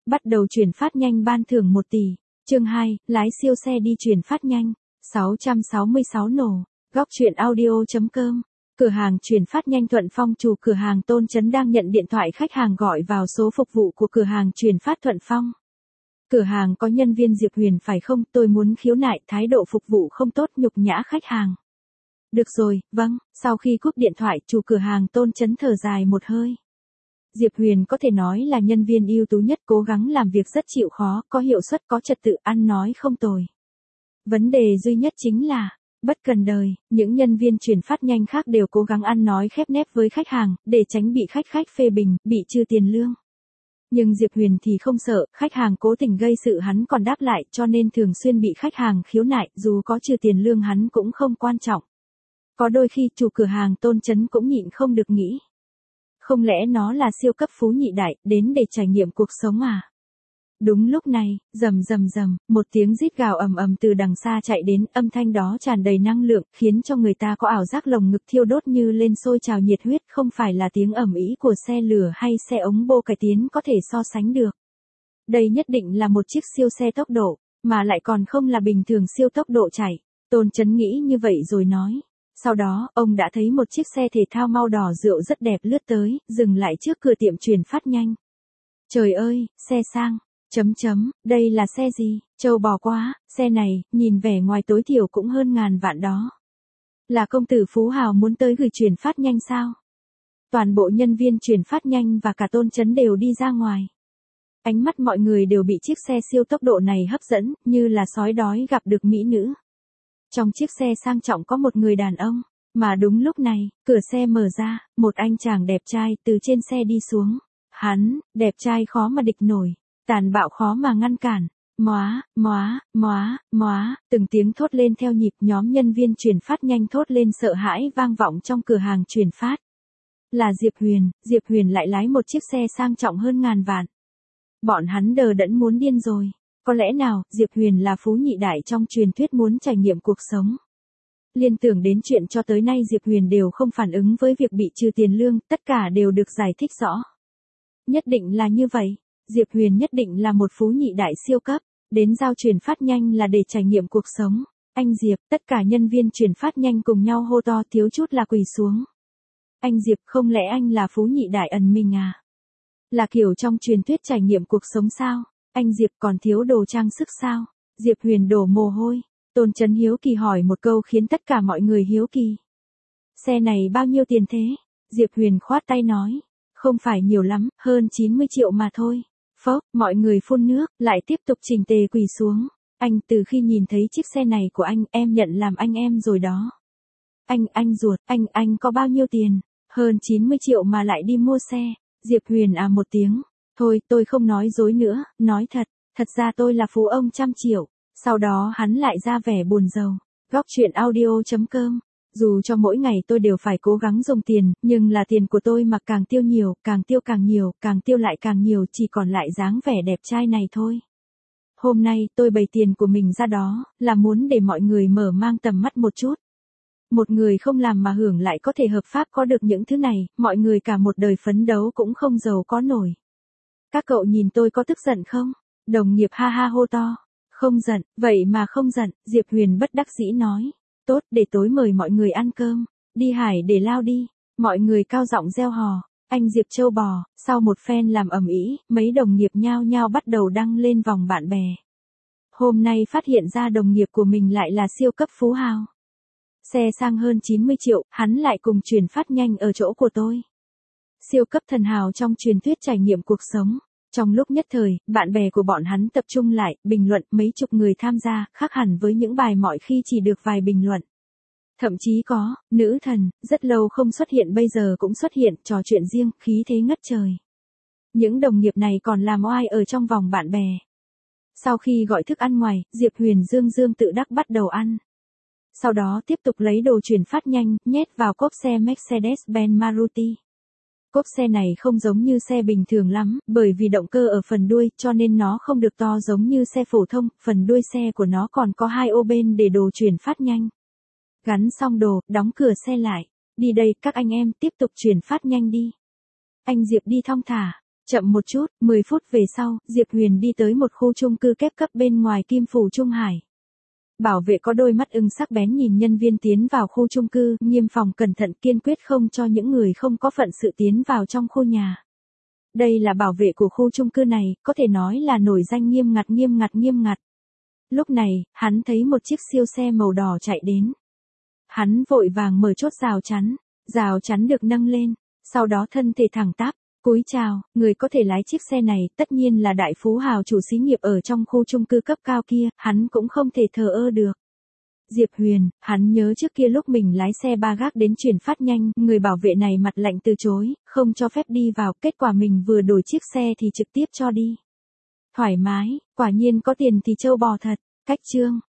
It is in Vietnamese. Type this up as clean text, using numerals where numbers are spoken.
bắt đầu chuyển phát nhanh ban thưởng 1 tỷ. Chương 2, lái siêu xe đi chuyển phát nhanh. 666 nổ. Góc truyện audio.com. Cửa hàng chuyển phát nhanh Thuận Phong, chủ cửa hàng Tôn Chấn đang nhận điện thoại khách hàng gọi vào số phục vụ của cửa hàng chuyển phát Thuận Phong. Cửa hàng có nhân viên Diệp Huyền phải không? Tôi muốn khiếu nại, thái độ phục vụ không tốt, nhục nhã khách hàng. Được rồi, vâng. Sau khi cúp điện thoại, chủ cửa hàng Tôn Chấn thở dài một hơi. Diệp Huyền có thể nói là nhân viên ưu tú nhất, cố gắng làm việc rất chịu khó, có hiệu suất, có trật tự, ăn nói không tồi. Vấn đề duy nhất chính là, bất cần đời, những nhân viên chuyển phát nhanh khác đều cố gắng ăn nói khép nép với khách hàng, để tránh bị khách phê bình, bị trừ tiền lương. Nhưng Diệp Huyền thì không sợ, khách hàng cố tình gây sự hắn còn đáp lại, cho nên thường xuyên bị khách hàng khiếu nại, dù có trừ tiền lương hắn cũng không quan trọng. Có đôi khi chủ cửa hàng Tôn Chấn cũng nhịn không được nghĩ. Không lẽ nó là siêu cấp phú nhị đại, đến để trải nghiệm cuộc sống à? Đúng lúc này, rầm, một tiếng rít gào ầm ầm từ đằng xa chạy đến, âm thanh đó tràn đầy năng lượng, khiến cho người ta có ảo giác lồng ngực thiêu đốt như lên sôi trào nhiệt huyết, không phải là tiếng ầm ĩ của xe lửa hay xe ống bô cải tiến có thể so sánh được. Đây nhất định là một chiếc siêu xe tốc độ, mà lại còn không là bình thường siêu tốc độ chạy. Tôn Chấn nghĩ như vậy rồi nói. Sau đó, ông đã thấy một chiếc xe thể thao màu đỏ rượu rất đẹp lướt tới, dừng lại trước cửa tiệm chuyển phát nhanh. Trời ơi, xe sang. Đây là xe gì? Trâu bò quá, xe này, nhìn vẻ ngoài tối thiểu cũng hơn ngàn vạn đó. Là công tử phú hào muốn tới gửi chuyển phát nhanh sao? Toàn bộ nhân viên chuyển phát nhanh và cả Tôn Chấn đều đi ra ngoài. Ánh mắt mọi người đều bị chiếc xe siêu tốc độ này hấp dẫn, như là sói đói gặp được mỹ nữ. Trong chiếc xe sang trọng có một người đàn ông, mà đúng lúc này, cửa xe mở ra, một anh chàng đẹp trai từ trên xe đi xuống. Hắn, đẹp trai khó mà địch nổi, tàn bạo khó mà ngăn cản. Từng tiếng thốt lên theo nhịp, nhóm nhân viên chuyển phát nhanh thốt lên sợ hãi vang vọng trong cửa hàng chuyển phát. Là Diệp Huyền lại lái một chiếc xe sang trọng hơn ngàn vạn. Bọn hắn đờ đẫn muốn điên rồi. Có lẽ nào, Diệp Huyền là phú nhị đại trong truyền thuyết muốn trải nghiệm cuộc sống. Liên tưởng đến chuyện cho tới nay Diệp Huyền đều không phản ứng với việc bị trừ tiền lương, tất cả đều được giải thích rõ. Nhất định là như vậy, Diệp Huyền nhất định là một phú nhị đại siêu cấp, đến giao chuyển phát nhanh là để trải nghiệm cuộc sống. Anh Diệp, tất cả nhân viên chuyển phát nhanh cùng nhau hô to, thiếu chút là quỳ xuống. Anh Diệp, không lẽ anh là phú nhị đại ẩn mình à? Là kiểu trong truyền thuyết trải nghiệm cuộc sống sao? Anh Diệp còn thiếu đồ trang sức sao? Diệp Huyền đổ mồ hôi. Tôn Chấn hiếu kỳ hỏi một câu khiến tất cả mọi người hiếu kỳ. Xe này bao nhiêu tiền thế? Diệp Huyền khoát tay nói. Không phải nhiều lắm, hơn 90 triệu mà thôi. Phốc, mọi người phun nước, lại tiếp tục chỉnh tề quỳ xuống. Anh, từ khi nhìn thấy chiếc xe này của anh, em nhận làm anh em rồi đó. Anh ruột, anh có bao nhiêu tiền? Hơn 90 triệu mà lại đi mua xe. Diệp Huyền à một tiếng. Thôi, tôi không nói dối nữa, nói thật ra tôi là phú ông trăm triệu. Sau đó hắn lại ra vẻ buồn rầu. Góc truyện audio.com. Dù cho mỗi ngày tôi đều phải cố gắng dùng tiền, nhưng là tiền của tôi mà càng tiêu nhiều, càng tiêu càng nhiều, càng tiêu lại càng nhiều, chỉ còn lại dáng vẻ đẹp trai này thôi. Hôm nay tôi bày tiền của mình ra đó, là muốn để mọi người mở mang tầm mắt một chút. Một người không làm mà hưởng lại có thể hợp pháp có được những thứ này, mọi người cả một đời phấn đấu cũng không giàu có nổi. Các cậu nhìn tôi có tức giận không? Đồng nghiệp ha ha hô to. Không giận, vậy mà không giận, Diệp Huyền bất đắc dĩ nói. Tốt, để tối mời mọi người ăn cơm. Đi hải để lao đi. Mọi người cao giọng reo hò. Anh Diệp trâu bò, sau một phen làm ầm ĩ, mấy đồng nghiệp nhao nhao bắt đầu đăng lên vòng bạn bè. Hôm nay phát hiện ra đồng nghiệp của mình lại là siêu cấp phú hào. Xe sang hơn 90 triệu, hắn lại cùng chuyển phát nhanh ở chỗ của tôi. Siêu cấp thần hào trong truyền thuyết trải nghiệm cuộc sống. Trong lúc nhất thời, bạn bè của bọn hắn tập trung lại, bình luận, mấy chục người tham gia, khác hẳn với những bài mọi khi chỉ được vài bình luận. Thậm chí có, nữ thần, rất lâu không xuất hiện bây giờ cũng xuất hiện, trò chuyện riêng, khí thế ngất trời. Những đồng nghiệp này còn làm oai ở trong vòng bạn bè. Sau khi gọi thức ăn ngoài, Diệp Huyền dương tự đắc bắt đầu ăn. Sau đó tiếp tục lấy đồ chuyển phát nhanh, nhét vào cốp xe Mercedes-Benz Maruti. Cốp xe này không giống như xe bình thường lắm, bởi vì động cơ ở phần đuôi, cho nên nó không được to giống như xe phổ thông, phần đuôi xe của nó còn có 2 ô bên để đồ chuyển phát nhanh. Gắn xong đồ, đóng cửa xe lại. Đi đây, các anh em, tiếp tục chuyển phát nhanh đi. Anh Diệp đi thong thả. Chậm một chút, 10 phút về sau, Diệp Huyền đi tới một khu chung cư kép cấp bên ngoài Kim Phủ Trung Hải. Bảo vệ có đôi mắt ưng sắc bén nhìn nhân viên tiến vào khu chung cư, nghiêm phòng cẩn thận kiên quyết không cho những người không có phận sự tiến vào trong khu nhà. Đây là bảo vệ của khu chung cư này, có thể nói là nổi danh nghiêm ngặt. Lúc này, hắn thấy một chiếc siêu xe màu đỏ chạy đến. Hắn vội vàng mở chốt rào chắn được nâng lên, sau đó thân thể thẳng tắp, cúi chào, người có thể lái chiếc xe này tất nhiên là đại phú hào chủ xí nghiệp ở trong khu chung cư cấp cao kia, hắn cũng không thể thờ ơ được. Diệp Huyền, hắn nhớ trước kia lúc mình lái xe ba gác đến chuyển phát nhanh, người bảo vệ này mặt lạnh từ chối, không cho phép đi vào, kết quả mình vừa đổi chiếc xe thì trực tiếp cho đi. Thoải mái, quả nhiên có tiền thì trâu bò thật, cách chương.